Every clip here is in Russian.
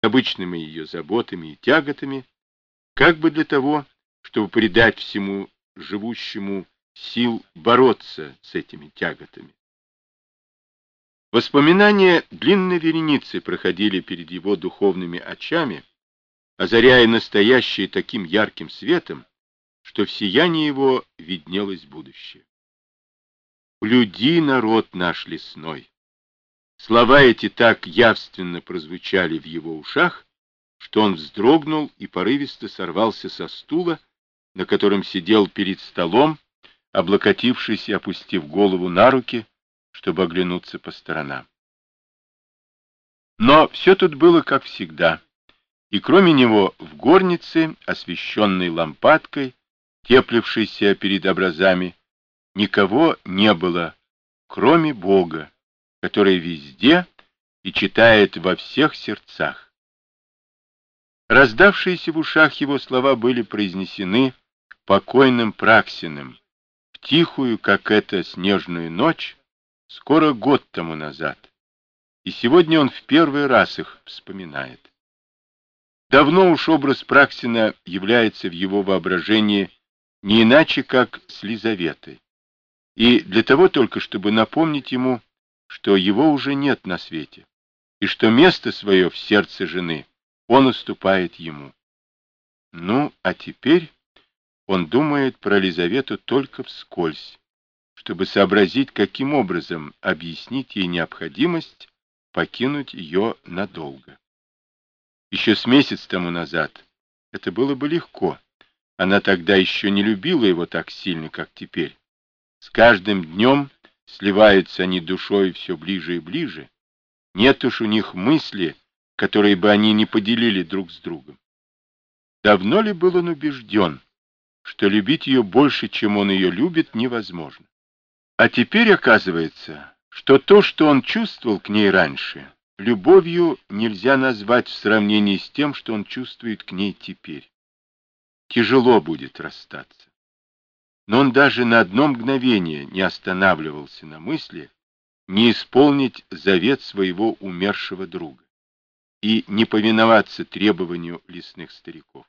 обычными ее заботами и тяготами, как бы для того, чтобы придать всему живущему сил бороться с этими тяготами. Воспоминания длинной вереницей проходили перед его духовными очами, озаряя настоящее таким ярким светом, что в сиянии его виднелось будущее. «Блюди, народ наш лесной!» Слова эти так явственно прозвучали в его ушах, что он вздрогнул и порывисто сорвался со стула, на котором сидел перед столом, облокотившись и опустив голову на руки, чтобы оглянуться по сторонам. Но все тут было как всегда, и кроме него в горнице, освещенной лампадкой, теплившейся перед образами, никого не было, кроме Бога, который везде и читает во всех сердцах. Раздавшиеся в ушах его слова были произнесены покойным Праксиным в тихую, как эта снежную ночь, скоро год тому назад, и сегодня он в первый раз их вспоминает. Давно уж образ Праксина является в его воображении не иначе, как с Лизаветой, и для того только, чтобы напомнить ему, что его уже нет на свете, и что место свое в сердце жены он уступает ему. Ну, а теперь он думает про Лизавету только вскользь, чтобы сообразить, каким образом объяснить ей необходимость покинуть ее надолго. Еще с месяц тому назад это было бы легко. Она тогда еще не любила его так сильно, как теперь. С каждым днем сливаются они душой все ближе и ближе. Нет уж у них мысли, которые бы они не поделили друг с другом. Давно ли был он убежден, что любить ее больше, чем он ее любит, невозможно? А теперь оказывается, что то, что он чувствовал к ней раньше, любовью нельзя назвать в сравнении с тем, что он чувствует к ней теперь. Тяжело будет расстаться. Но он даже на одно мгновение не останавливался на мысли не исполнить завет своего умершего друга и не повиноваться требованию лесных стариков.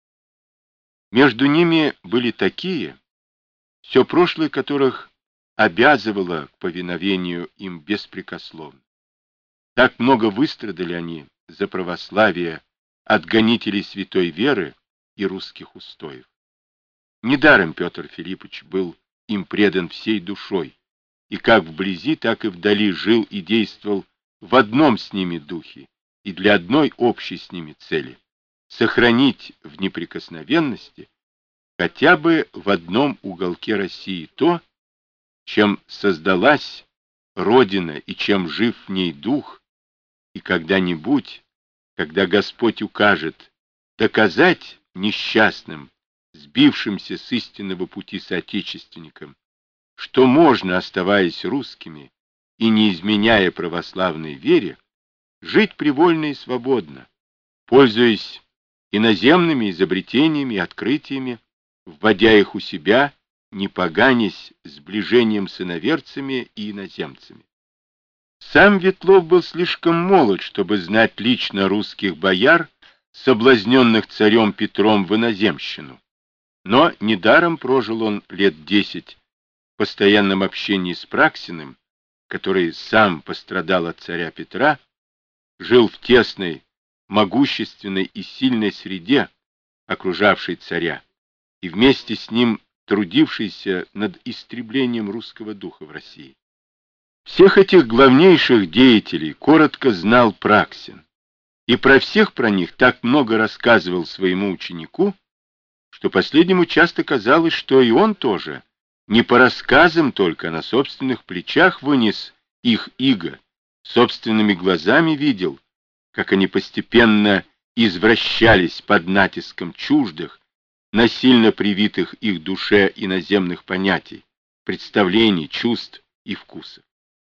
Между ними были такие, все прошлое которых обязывало к повиновению им беспрекословно. Так много выстрадали они за православие от гонителей святой веры и русских устоев. Недаром Петр Филиппович был им предан всей душой, и как вблизи, так и вдали жил и действовал в одном с ними духе и для одной общей с ними цели — сохранить в неприкосновенности хотя бы в одном уголке России то, чем создалась Родина и чем жив в ней дух, и когда-нибудь, когда Господь укажет, доказать несчастным, сбившимся с истинного пути соотечественникам, что можно, оставаясь русскими и не изменяя православной вере, жить привольно и свободно, пользуясь иноземными изобретениями и открытиями, вводя их у себя, не поганясь сближением с иноверцами и иноземцами. Сам Ветлов был слишком молод, чтобы знать лично русских бояр, соблазненных царем Петром в иноземщину. Но недаром прожил он лет 10 в постоянном общении с Праксиным, который сам пострадал от царя Петра, жил в тесной, могущественной и сильной среде, окружавшей царя, и вместе с ним трудившийся над истреблением русского духа в России. Всех этих главнейших деятелей коротко знал Праксин, и про всех про них так много рассказывал своему ученику, что последнему часто казалось, что и он тоже не по рассказам только, а на собственных плечах вынес их иго, собственными глазами видел, как они постепенно извращались под натиском чуждых, насильно привитых их душе иноземных понятий, представлений, чувств и вкусов.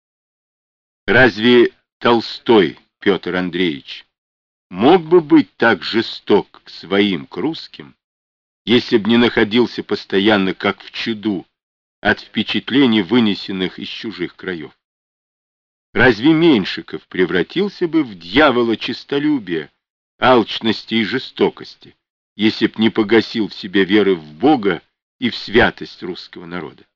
Разве Толстой Петр Андреевич мог бы быть так жесток к своим, к русским, если б не находился постоянно как в чаду от впечатлений, вынесенных из чужих краев? Разве Меньшиков превратился бы в дьявола честолюбия, алчности и жестокости, если б не погасил в себе веры в Бога и в святость русского народа.